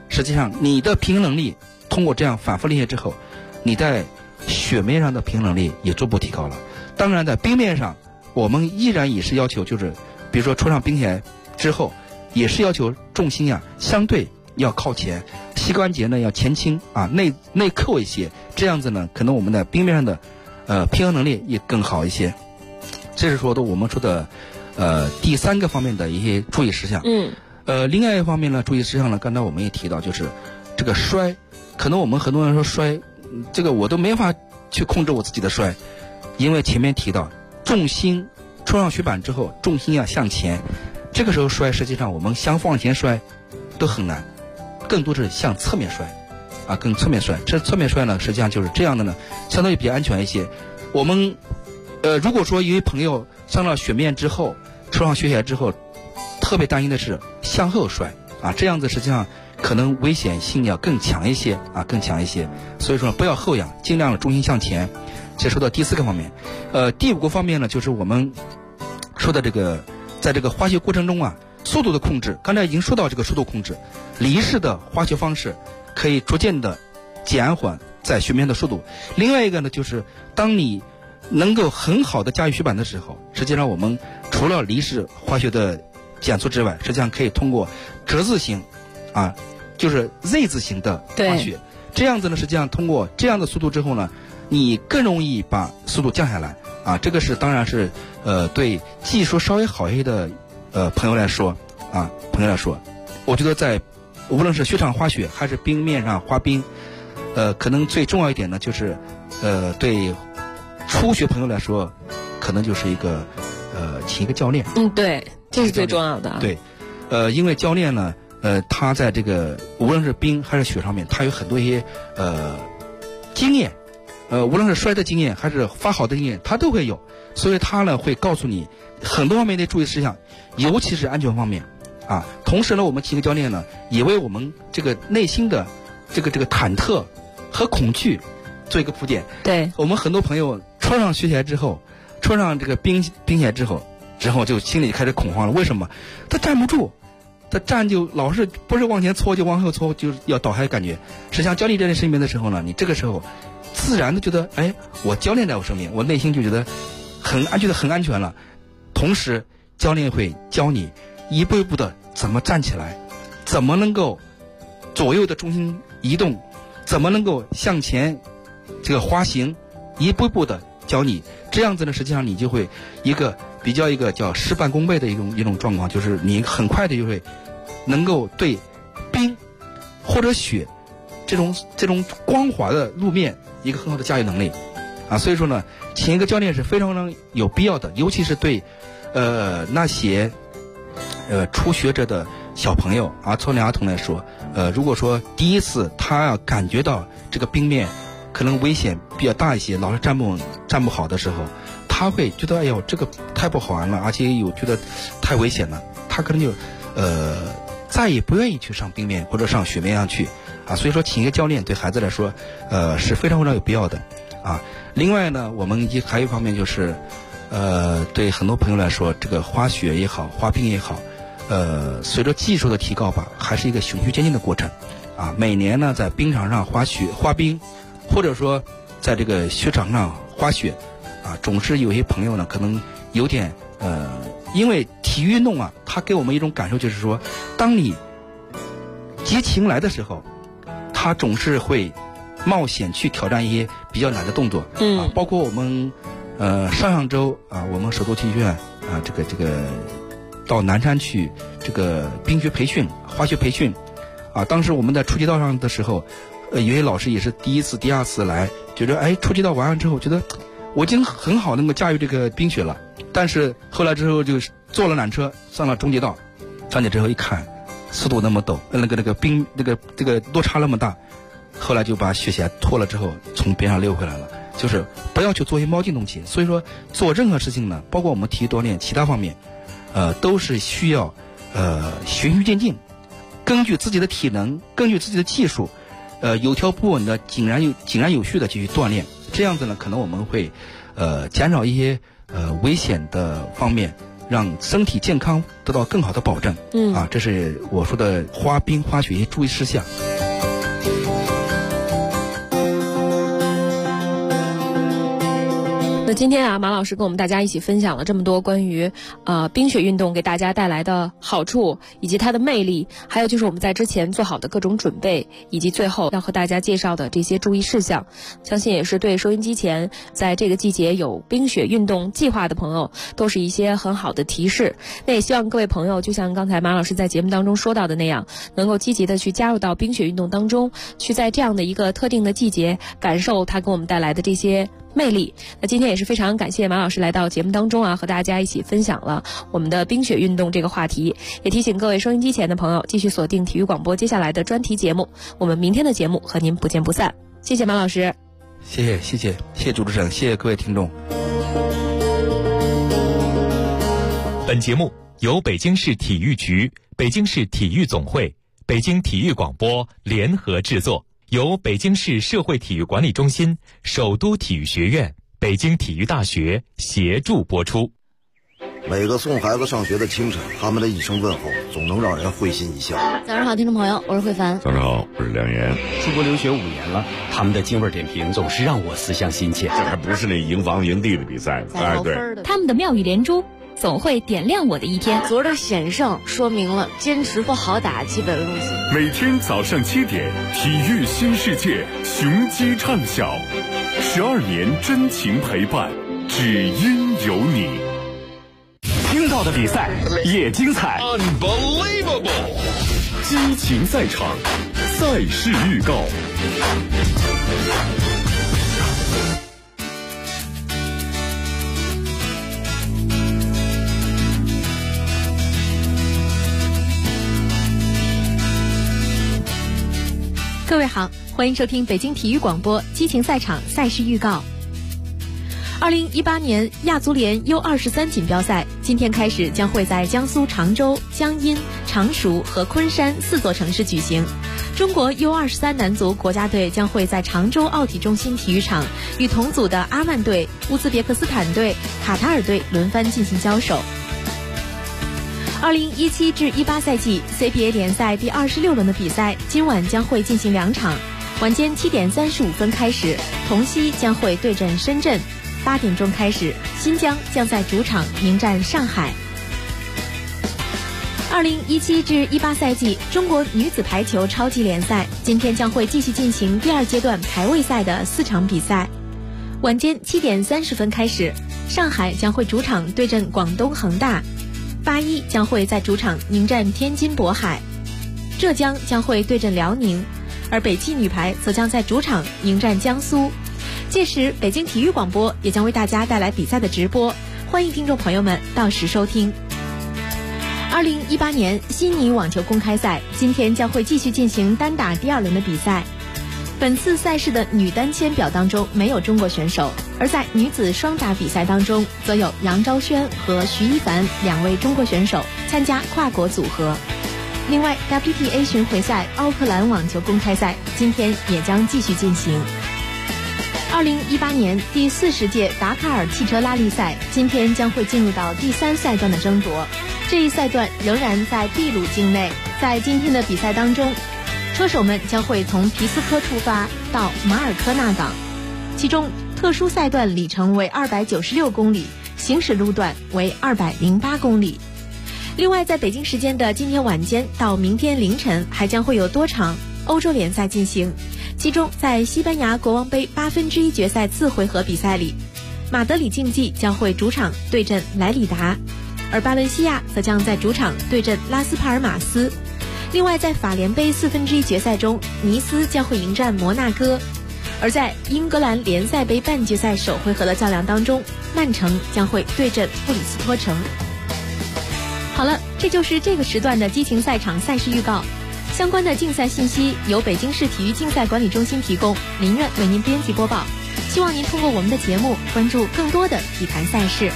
实际上你的平衡能力通过这样反复练习之后，你在雪面上的平衡能力也逐步提高了。当然在冰面上我们依然也是要求，就是比如说冲上冰鞋之后也是要求重心啊相对要靠前，膝关节呢要前倾啊内扣一些，这样子呢可能我们的冰面上的平衡能力也更好一些。这是说的我们说的第3个方面的一些注意事项。另外一方面呢，注意事项呢，刚才我们也提到，就是这个摔，可能我们很多人说摔，这个我都没法去控制我自己的摔，因为前面提到重心冲上雪板之后，重心要向前，这个时候摔，实际上我们想往前摔都很难，更多是向侧面摔啊，更侧面摔。这侧面摔呢，实际上就是这样的呢，相对比较安全一些。我们如果说一位朋友上了雪面之后，冲上雪鞋之后，特别担心的是向后摔啊，这样子实际上可能危险性要更强一些啊，更强一些。所以说不要后仰，尽量重心向前。这说到第4个方面。第5个方面呢，就是我们说的这个，在这个滑雪过程中啊，速度的控制。刚才已经说到这个速度控制，离式的滑雪方式可以逐渐的减缓在雪面的速度。另外一个呢，就是当你能够很好的驾驭雪板的时候，实际上我们除了离式滑雪的减速之外，实际上可以通过折字形啊，就是 Z 字形的滑雪，这样子呢，实际上通过这样的速度之后呢，你更容易把速度降下来啊。这个是当然是对技术稍微好一些的朋友来说，我觉得在无论是雪场滑雪还是冰面上滑冰，可能最重要一点呢，就是对初学朋友来说，可能就是一个请一个教练。 对，这是最重要的。 对，因为教练呢，他在这个无论是冰还是雪上面，他有很多一些经验，无论是摔的经验还是发好的经验，他都会有，所以他呢会告诉你很多方面的注意事项，尤其是安全方面啊。同时呢，我们请一个教练呢，也为我们这个内心的这个忐忑和恐惧做一个铺垫。 对， 我们很多朋友穿上雪鞋之后，穿上这个冰鞋之后就心里开始恐慌了。为什么？他站不住，他站就老是不是往前搓就往后搓，就要倒下的感觉。实际上教练在你身边的时候呢，你这个时候自然的觉得，哎，我教练在我身边，我内心就觉得很安全了。同时教练会教你一步一步的怎么站起来，怎么能够左右的重心移动，怎么能够向前这个滑行，一步一步的教你。这样子呢，实际上你就会一个叫事半功倍的一种状况，就是你很快的就会能够对冰或者雪这种光滑的路面一个很好的驾驭能力啊。所以说呢，请一个教练是非常有必要的，尤其是对那些初学者的小朋友啊，从儿童来说，如果说第一次他要感觉到这个冰面可能危险比较大一些，老是站不稳站不好的时候，他会觉得哎呦这个太不好玩了，而且觉得太危险了，他可能就再也不愿意去上冰面或者上雪面上去啊。所以说请一个教练对孩子来说是非常非常有必要的啊。另外呢，我们还有一方面就是对很多朋友来说，这个滑雪也好滑冰也好，随着技术的提高吧，还是一个循序渐进的过程啊。每年呢在冰场上滑冰，或者说在这个雪场上滑雪啊，总是有些朋友呢可能有点因为体育运动啊，它给我们一种感受，就是说当你激情来的时候，他总是会冒险去挑战一些比较难的动作啊。包括我们上周啊，我们首都体育学院啊，这个到南山去这个冰雪培训滑雪培训啊。当时我们在初级道上的时候，有些老师也是第一次第二次来，觉得哎初级道完了之后，觉得我已经很好能够驾驭这个冰雪了。但是后来之后就坐了缆车上了中级道，上去之后一看速度那么陡，那个冰这个落差那么大，后来就把雪鞋脱了之后从边上溜回来了。就是不要去做一些猫进动起。所以说做任何事情呢，包括我们体育锻炼其他方面都是需要循序渐进，根据自己的体能，根据自己的技术有条不紊的井然有序的继续锻炼。这样子呢，可能我们会减少一些危险的方面， 让身体健康得到更好的保证。这是我说的滑冰滑雪注意事项。 那今天啊，马老师跟我们大家一起分享了这么多关于冰雪运动给大家带来的好处以及它的魅力，还有就是我们在之前做好的各种准备，以及最后要和大家介绍的这些注意事项，相信也是对收音机前在这个季节有冰雪运动计划的朋友都是一些很好的提示。那也希望各位朋友就像刚才马老师在节目当中说到的那样，能够积极的去加入到冰雪运动当中，去在这样的一个特定的季节感受它给我们带来的这些魅力。那今天也是非常感谢马老师来到节目当中啊，和大家一起分享了我们的冰雪运动这个话题，也提醒各位收音机前的朋友继续锁定体育广播接下来的专题节目，我们明天的节目和您不见不散。谢谢马老师。 谢谢主持人，谢谢各位听众。 本节目由北京市体育局、北京市体育总会、北京体育广播联合制作，由北京市社会体育管理中心、首都体育学院、北京体育大学协助播出。 每个送孩子上学的清晨，他们的一声问候总能让人会心一笑。 早上好，听众朋友，我是慧凡。 早上好，我是梁岩。 出国留学5年了，他们的京味点评总是让我思乡心切。 这还不是那营房营地的比赛，对， 他们的妙语连珠总会点亮我的一天。 昨儿的险胜说明了坚持不好打基本路线。 每天早上7点，体育新世界，雄鸡唱晓，12年真情陪伴，只因有你。 听到的比赛也精彩 ，Unbelievable！ 激情赛场，赛事预告。 各位好，欢迎收听北京体育广播激情赛场赛事预告。2018年亚足联 U23 锦标赛今天开始将会在江苏常州、江阴、常熟和昆山4座城市举行。中国 U23 男足国家队将会在常州奥体中心体育场与同组的阿曼队、乌兹别克斯坦队、卡塔尔队轮番进行交手。2017至18赛季 CBA 联赛第26轮的比赛今晚将会进行2场，晚间7点35分开始，同曦将会对阵深圳；8点钟开始，新疆将在主场迎战上海。2017至18赛季中国女子排球超级联赛今天将会继续进行第2阶段排位赛的4场比赛，晚间7点30分开始，上海将会主场对阵广东恒大，81将会在主场迎战天津渤海，浙江将会对阵辽宁，而北汽女排则将在主场迎战江苏。届时北京体育广播也将为大家带来比赛的直播，欢迎听众朋友们到时收听。2018年悉尼网球公开赛今天将会继续进行单打第2轮的比赛，本次赛事的女单签表当中没有中国选手，而在女子双打比赛当中则有杨昭轩和徐一凡2位中国选手参加跨国组合。另外 WTA 巡回赛奥克兰网球公开赛今天也将继续进行。2018年第40届达喀尔汽车拉力赛今天将会进入到第3赛段的争夺，这一赛段仍然在秘鲁境内。在今天的比赛当中，车手们将会从皮斯科出发到马尔科纳港，其中特殊赛段里程为296公里，行驶路段为208公里。另外在北京时间的今天晚间到明天凌晨还将会有多场欧洲联赛进行，其中在西班牙国王杯1/8决赛次回合比赛里，马德里竞技将会主场对阵莱里达，而巴伦西亚则将在主场对阵拉斯帕尔马斯。另外在法联杯1/4决赛中，尼斯将会迎战摩纳哥，而在英格兰联赛杯半决赛首回合的较量当中，曼城将会对阵布里斯托城。好了，这就是这个时段的激情赛场赛事预告。相关的竞赛信息由北京市体育竞赛管理中心提供，林苑为您编辑播报。希望您通过我们的节目关注更多的体坛赛事。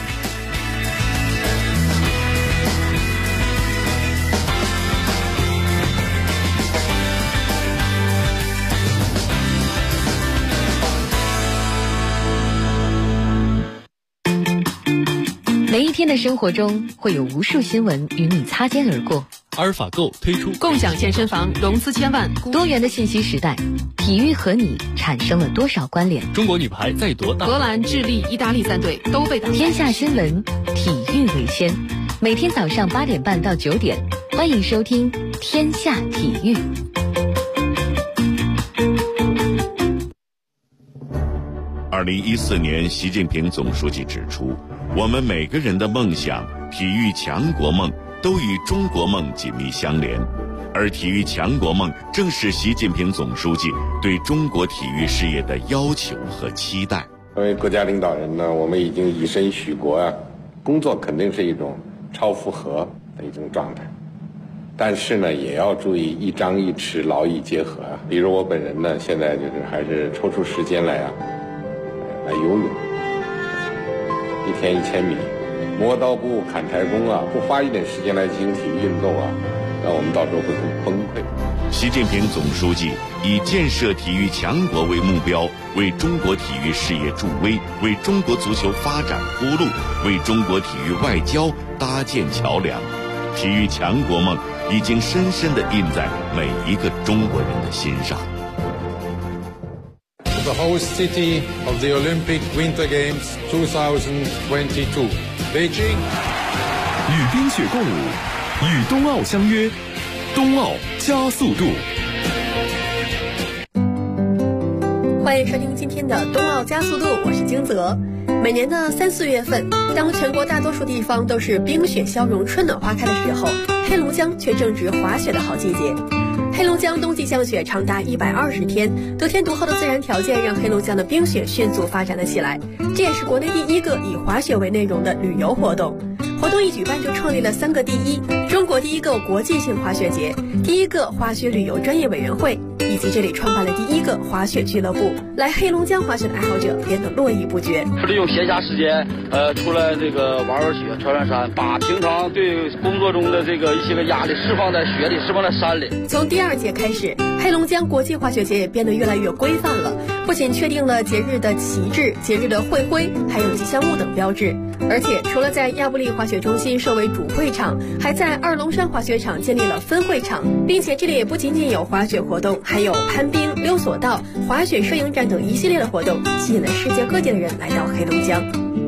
每一天的生活中会有无数新闻与你擦肩而过。 阿尔法购推出共享健身房融资千万， 多元的信息时代，体育和你产生了多少关联？ 中国女排再夺大， 荷兰、智利、意大利3队都被打。 天下新闻，体育为先。每天早上8点半到9点，欢迎收听《天下体育》。 2014年，习近平总书记指出，我们每个人的梦想、体育强国梦都与中国梦紧密相连，而体育强国梦正是习近平总书记对中国体育事业的要求和期待。 作为国家领导人呢，我们已经以身许国啊，工作肯定是一种超负荷的一种状态，但是呢，也要注意一张一弛，劳逸结合啊。比如我本人呢，现在还是抽出时间来游泳，1天1000米，磨刀不误砍柴工啊，不花一点时间来进行体育运动啊，那我们到时候会很崩溃。 习近平总书记以建设体育强国为目标，为中国体育事业助威，为中国足球发展铺路，为中国体育外交搭建桥梁。体育强国梦已经深深地印在每一个中国人的心上。 The host city of the Olympic Winter Games 2022, Beijing. 与冰雪共舞，与冬奥相约，冬奥加速度。 欢迎收听今天的冬奥加速度，我是金泽。每年的3、4月份，当全国大多数地方都是冰雪消融、春暖花开的时候，黑龙江却正值滑雪的好季节。黑龙江冬季降雪长达120天，得天独厚的自然条件让黑龙江的冰雪迅速发展了起来，这也是国内第一个以滑雪为内容的旅游活动。活动一举办就创立了3个第一：中国第一个国际性滑雪节，第一个滑雪旅游专业委员会，以及这里创办了第一个滑雪俱乐部。来黑龙江滑雪的爱好者变得络绎不绝， 利用闲暇时间出来这个玩雪、挑战山，把平常对工作中的这个一些个压力释放在雪里，释放在山里。 从第2届开始，黑龙江国际滑雪节也变得越来越规范了，不仅确定了节日的旗帜、节日的会徽，还有吉祥物等标志。而且除了在亚布力滑雪中心设为主会场，还在二龙山滑雪场建立了分会场，并且这里也不仅仅有滑雪活动，还有攀冰、溜索道、滑雪摄影展等一系列的活动，吸引了世界各地的人来到黑龙江。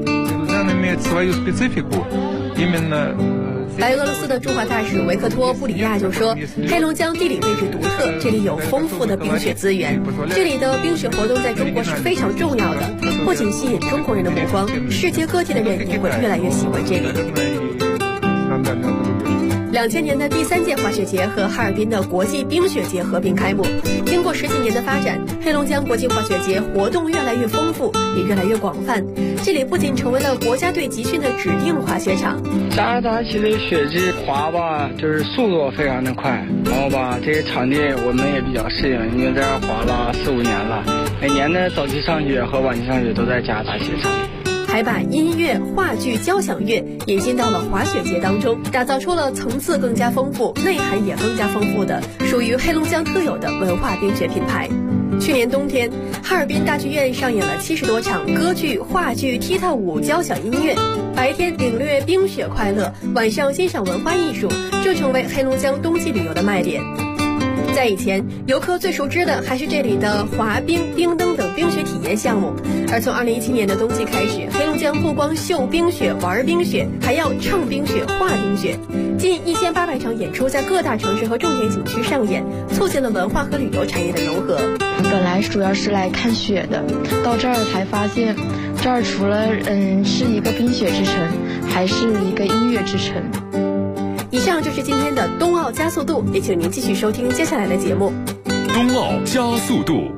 白俄罗斯的驻华大使维克托·布里亚就说，黑龙江地理位置独特，这里有丰富的冰雪资源，这里的冰雪活动在中国是非常重要的，不仅吸引中国人的目光，世界各地的人也会越来越喜欢这里。2000年的第3届滑雪节和哈尔滨的国际冰雪节合并开幕。经过10几年的发展，黑龙江国际滑雪节活动越来越丰富，也越来越广泛。这里不仅成为了国家队集训的指定滑雪场。 加拿大其实雪质滑吧，就是速度非常的快，然后吧这些场地我们也比较适应，因为在这儿滑了4、5年了，每年的早期上雪和晚期上雪都在加拿大雪场。 还把音乐、话剧、交响乐引进到了滑雪节当中，打造出了层次更加丰富、内涵也更加丰富的属于黑龙江特有的文化冰雪品牌。去年冬天，哈尔滨大剧院上演了70多场歌剧、话剧、踢踏舞、交响音乐，白天领略冰雪快乐，晚上欣赏文化艺术，这成为黑龙江冬季旅游的卖点。在以前，游客最熟知的还是这里的滑冰、冰灯等冰雪体验项目。而从2017年的冬季开始，黑龙江不光秀冰雪、玩冰雪，还要唱冰雪、画冰雪。近1800场演出在各大城市和重点景区上演，促进了文化和旅游产业的融合。 本来主要是来看雪的，到这儿才发现，这儿除了是一个冰雪之城，还是一个音乐之城。 以上就是今天的冬奥加速度，也请您继续收听接下来的节目。 冬奥加速度。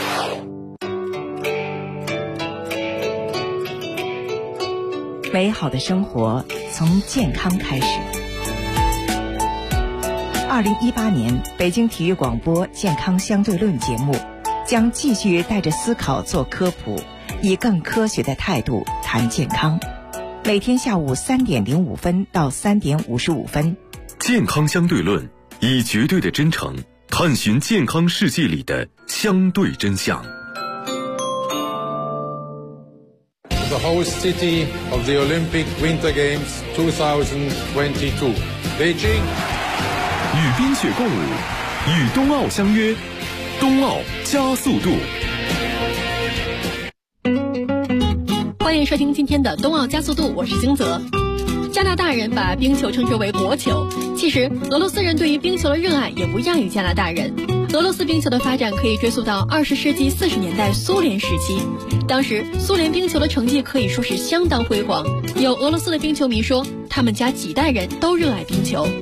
美好的生活从健康开始。2018年北京体育广播健康相对论节目将继续带着思考做科普，以更科学的态度谈健康。每天下午3点05分到3点55分， 健康相对论，以绝对的真诚探寻健康世界里的相对真相。 The host city of the Olympic Winter Games 2022, Beijing. 与冰雪共舞，与冬奥相约，冬奥加速度。 欢迎收听今天的冬奥加速度，我是金泽。加拿大人把冰球称之为国球，其实俄罗斯人对于冰球的热爱也不亚于加拿大人。俄罗斯冰球的发展可以追溯到20世纪40年代苏联时期，当时苏联冰球的成绩可以说是相当辉煌。有俄罗斯的冰球迷说，他们家几代人都热爱冰球。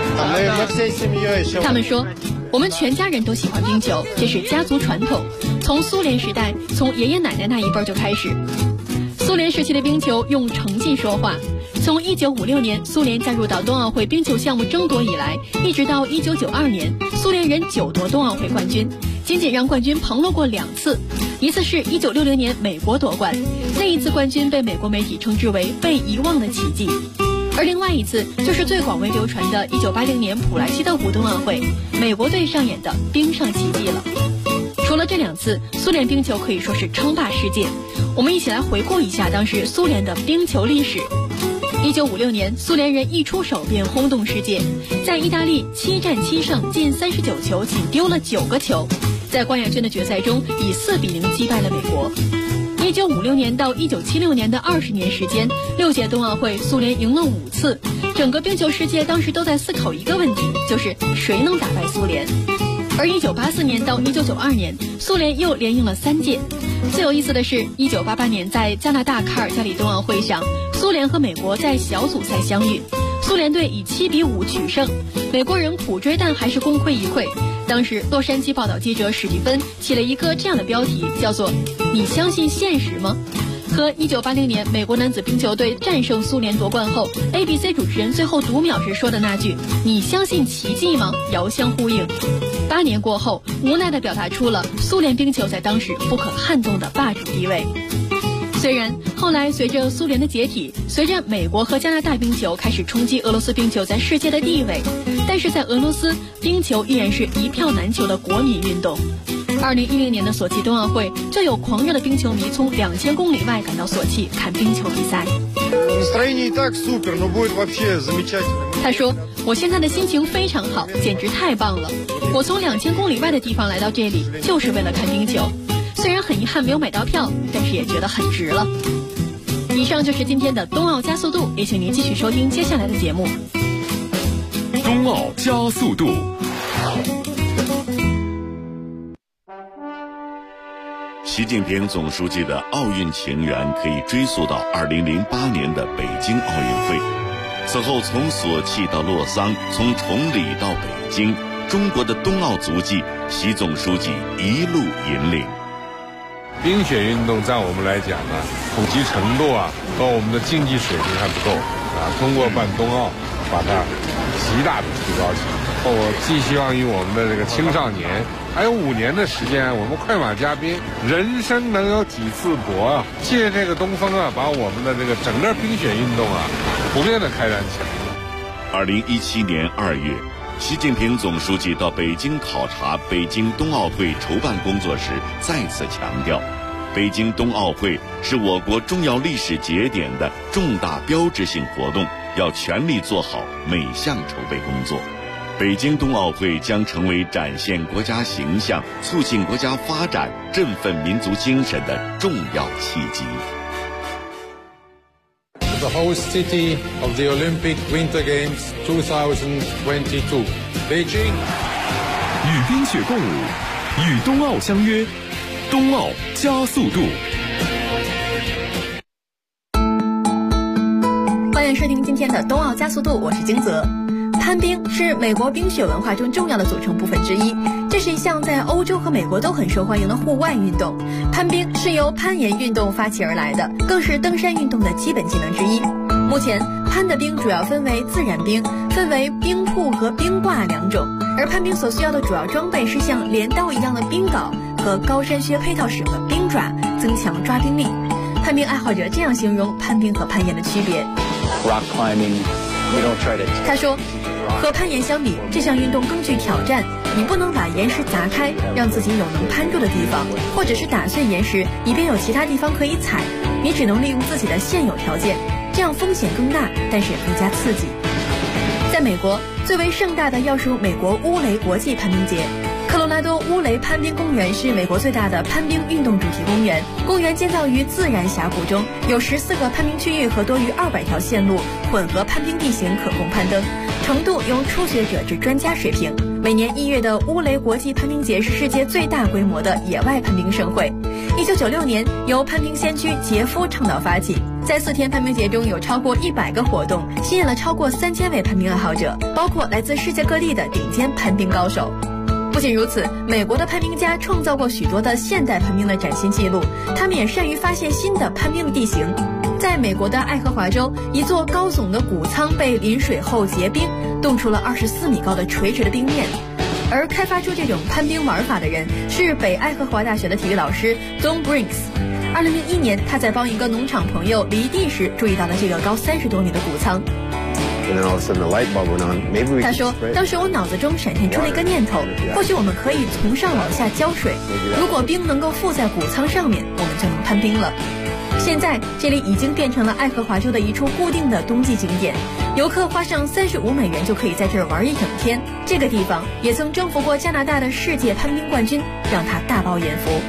他们说，我们全家人都喜欢冰球，这是家族传统，从苏联时代，从爷爷奶奶那一辈就开始。苏联时期的冰球用成绩说话，从1956年苏联加入到冬奥会冰球项目争夺以来，一直到1992年，苏联人9夺冬奥会冠军，仅仅让冠军旁落过2次，一次是1960年美国夺冠，那一次冠军被美国媒体称之为被遗忘的奇迹，而另外一次就是最广为流传的1980年普莱希特湖冬奥会，美国队上演的冰上奇迹了。除了这2次，苏联冰球可以说是称霸世界。我们一起来回顾一下当时苏联的冰球历史。1956年，苏联人一出手便轰动世界，在意大利7战7胜，进39球，仅丢了9个球，在冠亚军的决赛中以4-0击败了美国。1956年到1976年的20年时间，6届冬奥会苏联赢了5次，整个冰球世界当时都在思考一个问题，就是谁能打败苏联。而1984年到1992年，苏联又连赢了3届。最有意思的是，1988年在加拿大卡尔加里冬奥会上，苏联和美国在小组赛相遇，苏联队以7-5取胜，美国人苦追但还是功亏一篑。当时洛杉矶报道记者史蒂芬起了一个这样的标题，叫做“你相信现实吗？”和1980年美国男子冰球队战胜苏联夺冠后 ABC 主持人最后读秒时说的那句“你相信奇迹吗”遥相呼应。8年过后，无奈地表达出了苏联冰球在当时不可撼动的霸主地位。虽然后来随着苏联的解体，随着美国和加拿大冰球开始冲击俄罗斯冰球在世界的地位，但是在俄罗斯，冰球依然是一票难求的国民运动。2010年的索契冬奥会，就有狂热的冰球迷从2000公里外赶到索契看冰球比赛。他说，我现在的心情非常好，简直太棒了。我从2000公里外的地方来到这里，就是为了看冰球。虽然很遗憾没有买到票，但是也觉得很值了。以上就是今天的冬奥加速度，也请您继续收听接下来的节目。 冬奥加速度。 习近平总书记的奥运情缘可以追溯到2008年的北京奥运会。此后从索契到洛桑，从崇礼到北京，中国的冬奥足迹，习总书记一路引领。 冰雪运动在我们来讲呢，普及程度和我们的竞技水平还不够通过办冬奥，把它极大的提高起来。我寄希望于我们的这个青少年，还有5年的时间，我们快马加鞭，人生能有几次搏借这个东风把我们的这个整个冰雪运动普遍的开展起来。 2017年2月，习近平总书记到北京考察北京冬奥会筹办工作时，再次强调，北京冬奥会是我国重要历史节点的重大标志性活动，要全力做好每项筹备工作。北京冬奥会将成为展现国家形象、促进国家发展、振奋民族精神的重要契机。 The host city of the Olympic Winter Games 2022, Beijing. 与冰雪共舞，与冬奥相约，冬奥加速度。 欢迎收听今天的冬奥加速度，我是金泽。攀冰是美国冰雪文化中重要的组成部分之一，这是一项在欧洲和美国都很受欢迎的户外运动。攀冰是由攀岩运动发起而来的，更是登山运动的基本技能之一。目前攀的冰主要分为自然冰，分为冰瀑和冰挂2种，而攀冰所需要的主要装备是像镰刀一样的冰镐和高山靴配套使用的冰爪，增强抓冰力。攀冰爱好者这样形容攀冰和攀岩的区别。 Rock climbing, we don't try to... 他说，和攀岩相比，这项运动更具挑战。你不能把岩石砸开，让自己有能攀住的地方，或者是打碎岩石，以便有其他地方可以踩。 你只能利用自己的现有条件，这样风险更大，但是也更加刺激。在美国，最为盛大的要数美国乌雷国际攀冰节。科罗拉多乌雷攀冰公园是美国最大的攀冰运动主题公园。公园建造于自然峡谷中，有14个攀冰区域和多于200条线路，混合攀冰地形可供攀登，程度由初学者至专家水平。每年1月的乌雷国际攀冰节是世界最大规模的野外攀冰盛会。1996年由攀冰先驱杰夫倡导发起，在4天攀冰节中有超过100个活动，吸引了超过3000位攀冰爱好者，包括来自世界各地的顶尖攀冰高手。不仅如此，美国的攀冰家创造过许多的现代攀冰的崭新纪录，他们也善于发现新的攀冰的地形。在美国的爱荷华州，一座高耸的谷仓被淋水后结冰，冻出了24米高的垂直的冰面。而开发出这种攀冰玩法的人是北爱荷华大学的体育老师 Don Brinks。2001年，他在帮一个农场朋友犁地时注意到了这个高30多米的谷仓。他说，当时我脑子中闪现出了一个念头，或许我们可以从上往下浇水，如果冰能够附在谷仓上面，我们就能攀冰了。现在这里已经变成了爱荷华州的一处固定的冬季景点，游客花上35美元就可以在这儿玩一整天。这个地方也曾征服过加拿大的世界攀冰冠军，让他大饱眼福。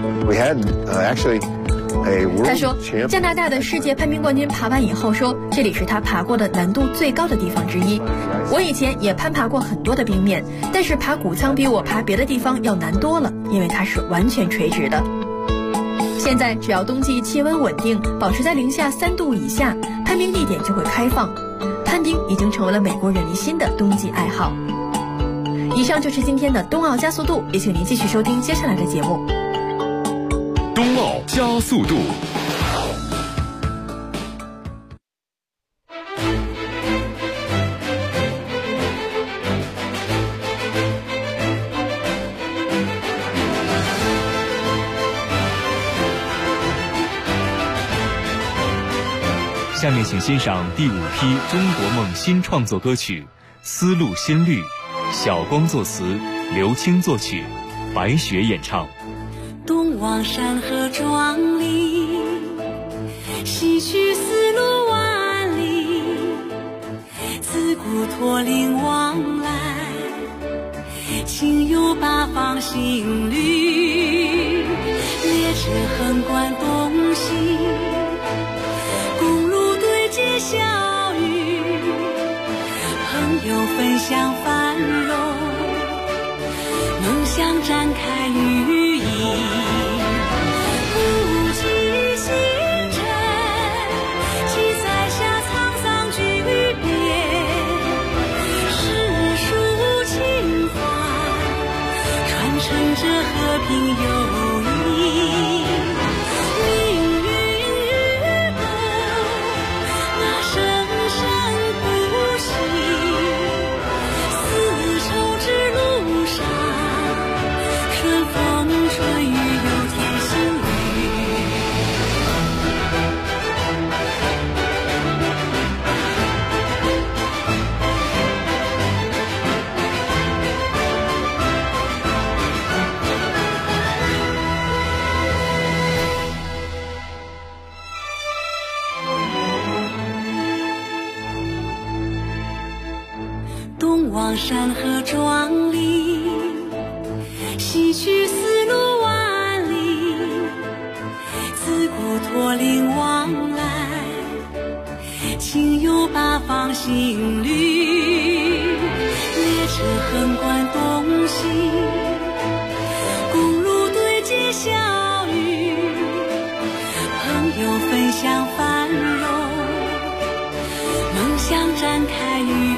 他说，加拿大的世界攀冰冠军爬完以后说，这里是他爬过的难度最高的地方之一。我以前也攀爬过很多的冰面，但是爬谷仓比我爬别的地方要难多了，因为它是完全垂直的。现在只要冬季气温稳定，保持在零下3度以下，攀冰地点就会开放。攀冰已经成为了美国人民新的冬季爱好。以上就是今天的冬奥加速度，也请您继续收听接下来的节目。 冬奥加速度。 下面请欣赏第5批中国梦新创作歌曲《丝路新绿》，小光作词，刘青作曲，白雪演唱。 东望山河壮丽，西去丝路万里，自古驼铃往来，情有八方新绿。列车横贯东西，公路对接小雨，朋友分享繁荣，梦想展开羽翼。这和平友谊，命运与共，那生生不息。丝绸之路上，顺风顺雨，有天新绿。东望山河壮丽，西去丝路万里，自古驼铃往来，情有八方新绿。列车横贯东西，公路对接小雨，朋友分享繁荣，梦想展开羽翼。